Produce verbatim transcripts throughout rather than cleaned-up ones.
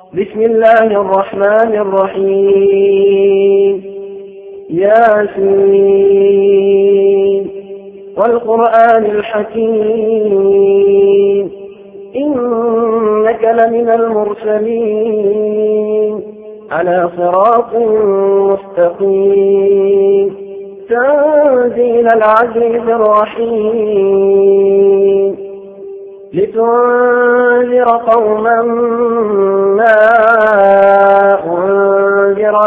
بسم الله الرحمن الرحيم ياسين والقرآن الحكيم إنك لمن المرسلين على صراط مستقيم تنزيل العزيز الرحيم لتنذر قوما ما أنذر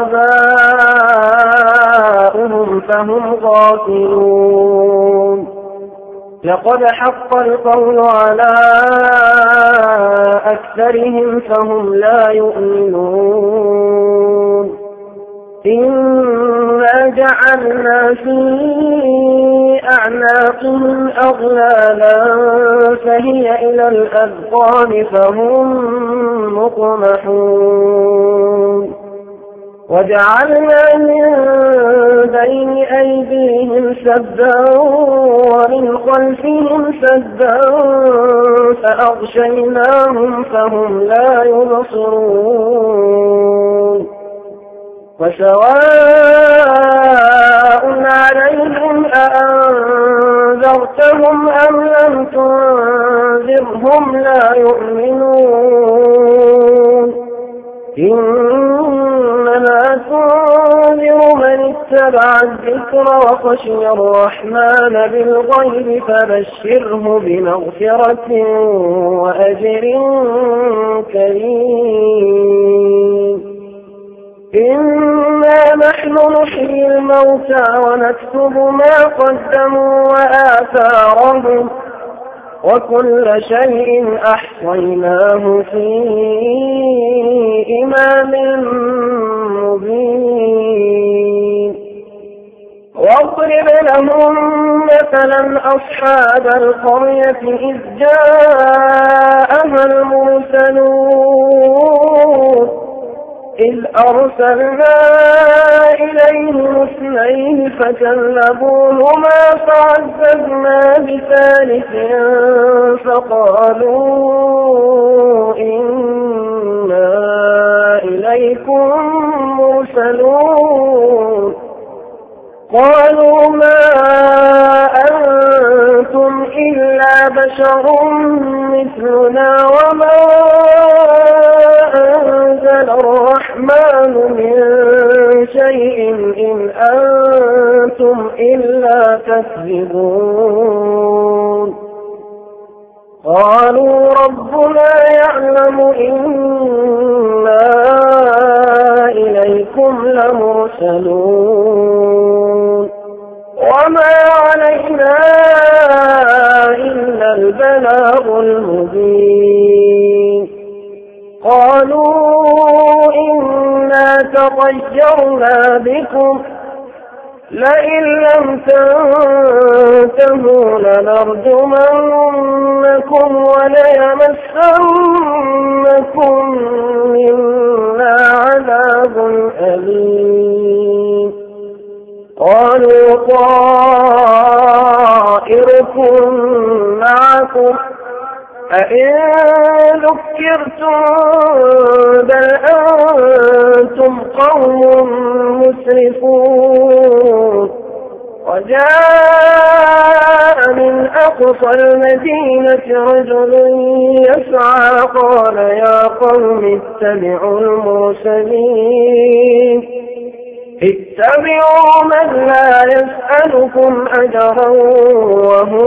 آباؤهم فهم غافلون لقد حق القول على أكثرهم فهم لا يؤمنون إنا جعلنا في أعناقهم أغلالا فهي إلى الأذقان فهم مقمحون وجعلنا من بين أيديهم سدا ومن خلفهم سدا فأغشيناهم فهم لا يبصرون وسواء عليهم أأنذرتهم أم لم تنذرهم لا يؤمنون إنما تنذر من اتبع الذكر وخشي الرحمن بالغيب فبشره بمغفرة وأجر كريم إنا نحن نحيي الموتى ونكتب ما قدموا وآثارهم وكل شيء أحصيناه في إمام مبين واضرب لهم مثلا أصحاب القرية إذ جاءها المرسلون إذ أرسلنا إليهم اثنين فكذبوهما فعززنا بثالث فقالوا إنا إليكم مرسلون قالوا ما أنتم إلا بشر مثلنا وما أنزل الرحمن من شيء إن أنتم إلا تكذبون قالوا ربنا يعلم إنا إليكم لمرسلون وما علينا إلا البلاغ المبين قالوا إنا تطيرنا بكم لئن لم تنتهوا لنرجمنكم وليمسنكم منا عذاب أليم قالوا طائركم معكم أئن ذكرتم بل أنتم قوم مسرفون وجاء من أقصى المدينة رجل يسعى قال يا قوم اتبعوا المرسلين اتبعوا من لا يسألكم أجرا وهم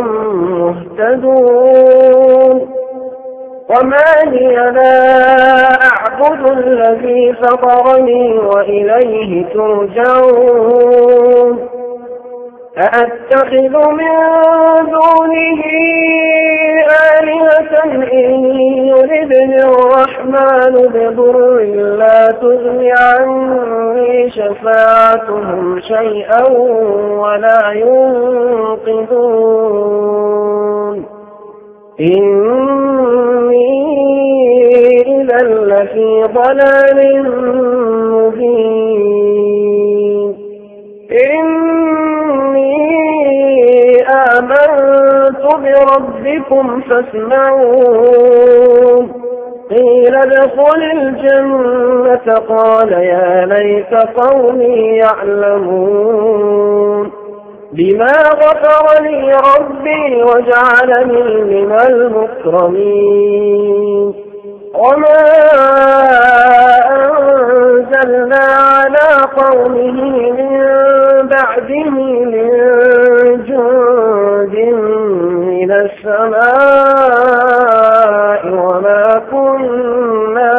مهتدون وما لي لا أعبد الذي فطرني وإليه ترجعون أأتخذ من دونه آلهة إن يردني الرحمن بضر لا تغن عني شفاعتهم شيئا ولا ينقذون إني إذا لفي ضلال مبين إني آمنت بربكم فاسمعون قيل ادخل الجنة قال يا ليت قومي يعلمون بما غفر لي ربي وجعلني من المكرمين وما أنزلنا على قومه من بعده من جند من السماء وما كنا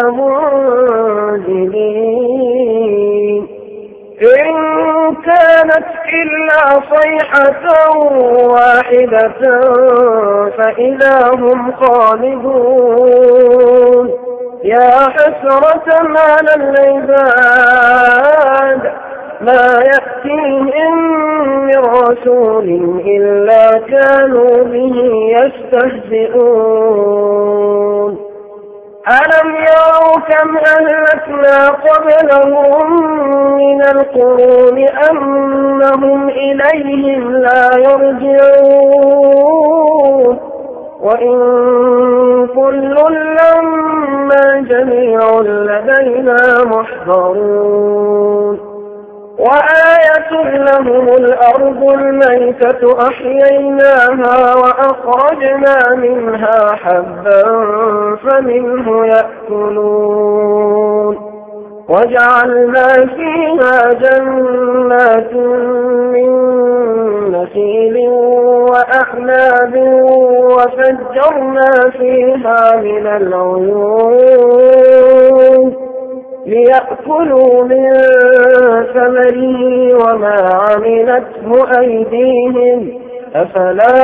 منزلين إن كانت إلا صيحة واحدة فإذا هم خالدون يا حسرة على العباد ما يأتيهم من رسول إلا كانوا به يستهزئون ألم يروا كم أهلكنا قبلهم من القرون أنهم إليهم لا يرجعون وإن كل لما جميع لدينا محضرون وآية لهم الأرض الميتة أحييناها وأخرجنا منها حبا فمنه يأكلون وجعلنا فيها جنات من نخيل وأعناب وفجرنا فيها من العيون ليأكلوا من ثمره وما عملته أيديهم أفلا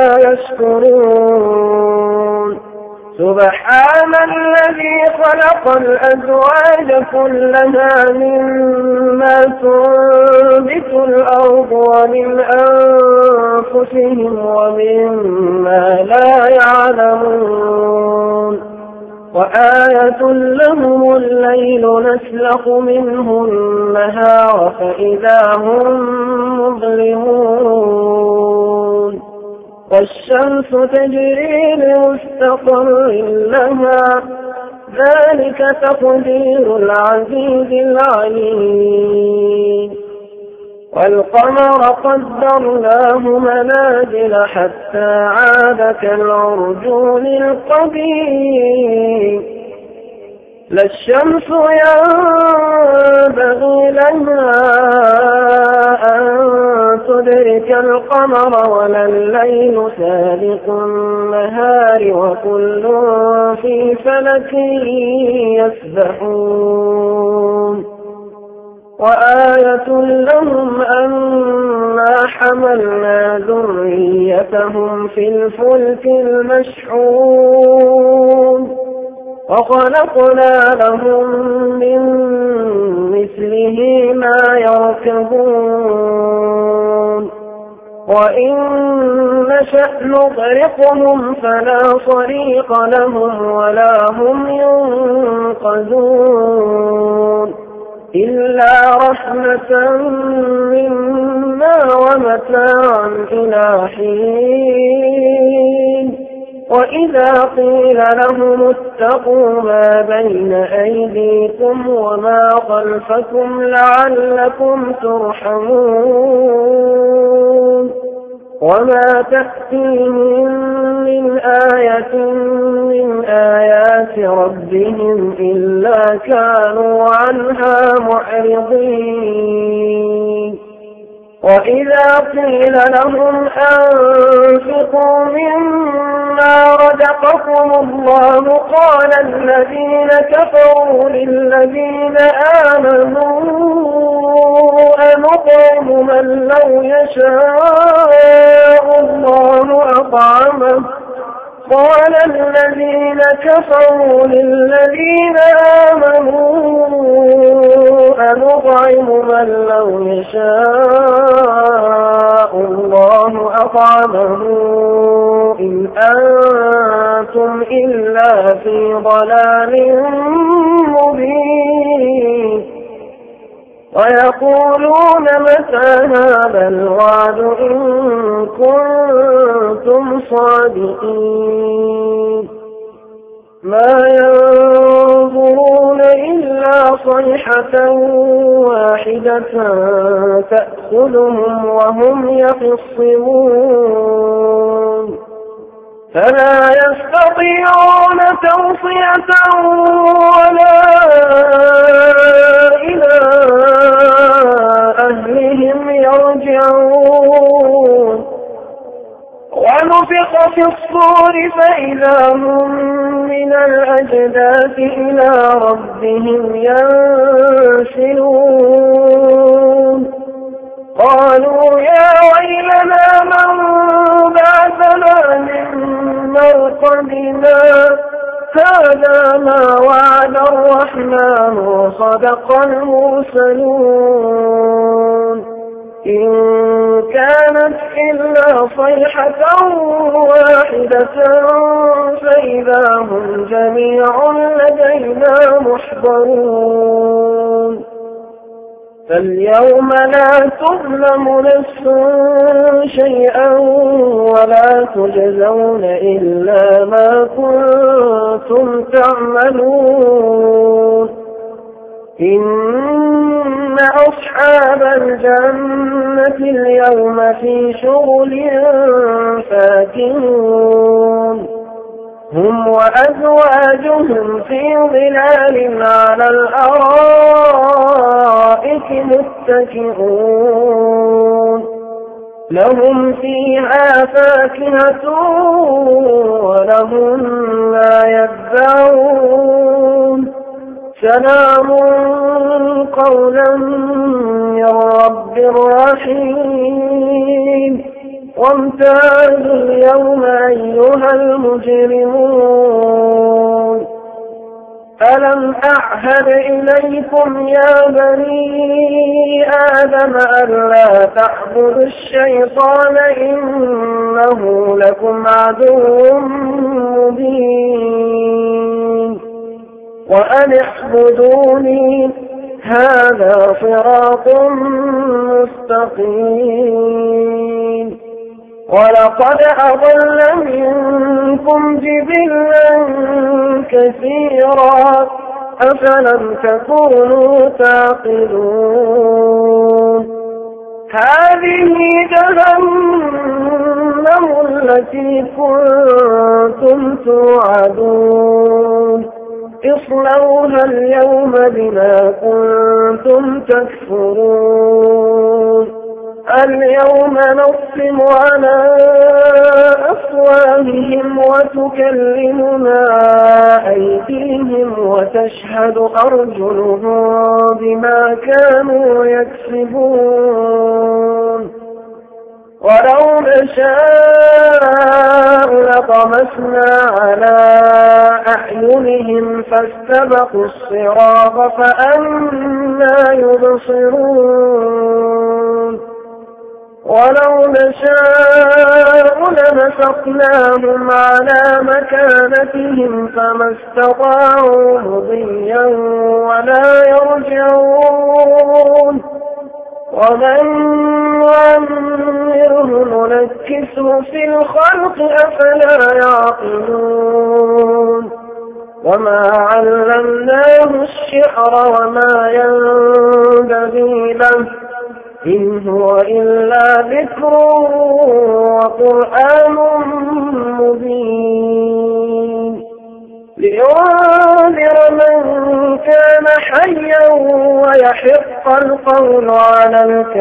يشكرون سبحان الذي خلق الأزواج كلها مما تنبت الأرض ومن أنفسهم ومما لا يعلمون وآية لهم الليل نسلخ منه النهار فإذا هم مظلمون والشمس تجري لمستقر لها ذلك تقدير العزيز العليم والقمر قدرناه منازل حتى عاد كالعرجون القديم لا الشمس ينبغي لها أن تدرك القمر ولا الليل سابق النهار وكل في فلك يسبحون وآية لهم أنا حملنا ذريتهم في الفلك المشحون وخلقنا لهم من مثله ما يركبون وإن نشأ نغرقهم فلا صريخ لهم ولا هم ينقذون إلا رحمة منا ومتاعا إلى حين وإذا قيل لهم اتقوا ما بين أيديكم وما خلفكم لعلكم ترحمون وما تأتيهم من آية من آيات ربهم إلا كانوا عنها معرضين وإذا قيل لهم أنفقوا مما رزقكم الله قال الذين كفروا للذين آمنوا أنطعم من لو يشاء الله أطعمه قال الذين كفروا للذين آمنوا أنطعم من لو يشاء الله أطعمه إن أنتم إلا في ضلال مبين ويقولون متى هذا الوعد إن كنتم صادقين ما ينظرون إلا صيحة واحدة تأخذهم وهم يخصمون فلا يستطيعون توصية ولا إلى أهلهم يرجعون ونفخ في الصور فإذا هم من الأجداث إلى ربهم ينسلون قالوا يا ويلنا من بعثنا من مرقدنا هذا ما وعد الرحمن وصدق المرسلون إن كانت إلا صيحة واحدة فإذا هم جميع لدينا محضرون فاليوم لا تظلم نفس شيئا ولا تجزون إلا ما كنتم تعملون إن أصحاب الجنة اليوم في شغل فاكهون هم وأزواجهم في ظلال على الأرائك متكئون لهم فيها فاكهة ولهم ما يدعون سلام قولا من رب رحيم وامتازوا اليوم أيها المجرمون ألم أعهد إليكم يا بني آدم ألا تعبدوا الشيطان إنه لكم عدو مبين وأن اعبدوني هذا صراط مستقيم ولقد أضل منكم جبلا كثيرا أفلم تكونوا تعقلون هذه جهنم التي كنتم توعدون اصلوها اليوم بما كنتم تكفرون اليوم نختم على أفواههم وتكلمنا أيديهم وتشهد أرجلهم بما كانوا يكسبون ولو نشاء لطمسنا على أعينهم فاستبقوا الصراط فأنى يبصرون ولو نشاء لمسخناهم على مكانتهم فما استطاعوا مضيا ولا يرجعون ومن نعمره ننكسه في الخلق أفلا يعقلون وما علمناه الشعر وما ينبغي له إن هو إلا ذكر وقرآن مبين لينذر من كان حيا ويحق القول على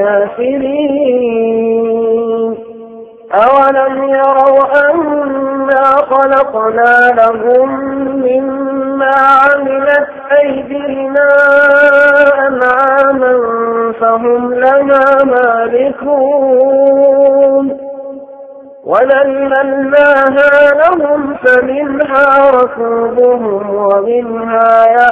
الكافرين أولم يروا أنا خلقنا لهم مما عملت أيدينا أنعاما فهم لنا مالكون وذللناها لهم فمنها ركوبهم ومنها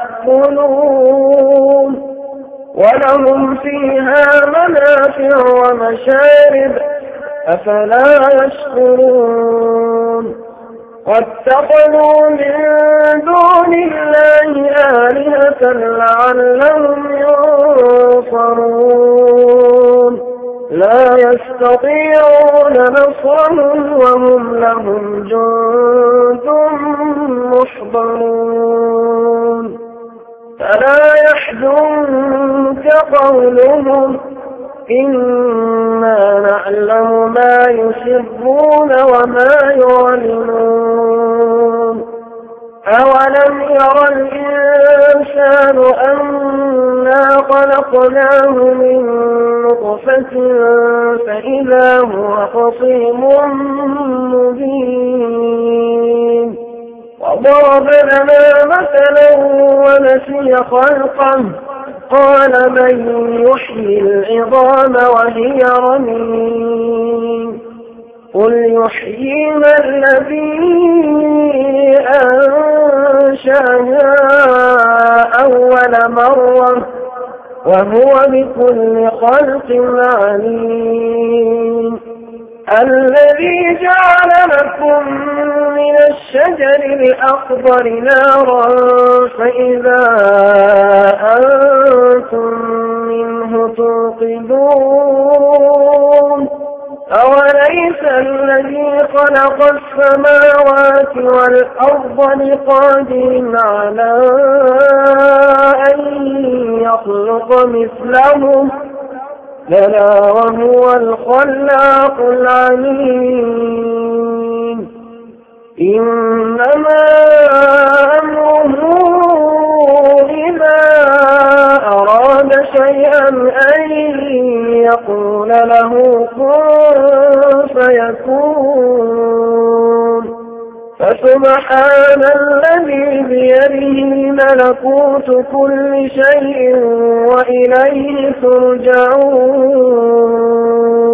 يأكلون ولهم فيها منافع ومشارب أفلا يشكرون واتخذوا من دون الله آلهة لعلهم ينصرون لا يستطيعون نصرهم وهم لهم جند محضرون فلا يحزنك قولهم إنا نعلم ما يسرون وما يعلنون أولم ير الإنسان أنا خلقناه من نطفة فإذا هو خصيم مبين وضرب لنا مثلا ونسي خلقه قال من يحيي العظام وهي رميم قل يحييها الذي أنشأها أول مرة وهو بكل خلق عليم الذي جعل لكم من الشجر الأخضر نارا فإذا أنتم منه توقدون أوليس الذي خلق السماوات والأرض بقادر على أن يخلق مثلهم بلى وهو الخلاق العليم إنما أمره إذا أراد شيئا أن يقول له كن فيكون فسبحان الذي بيده ملكوت كل شيء وإليه ترجعون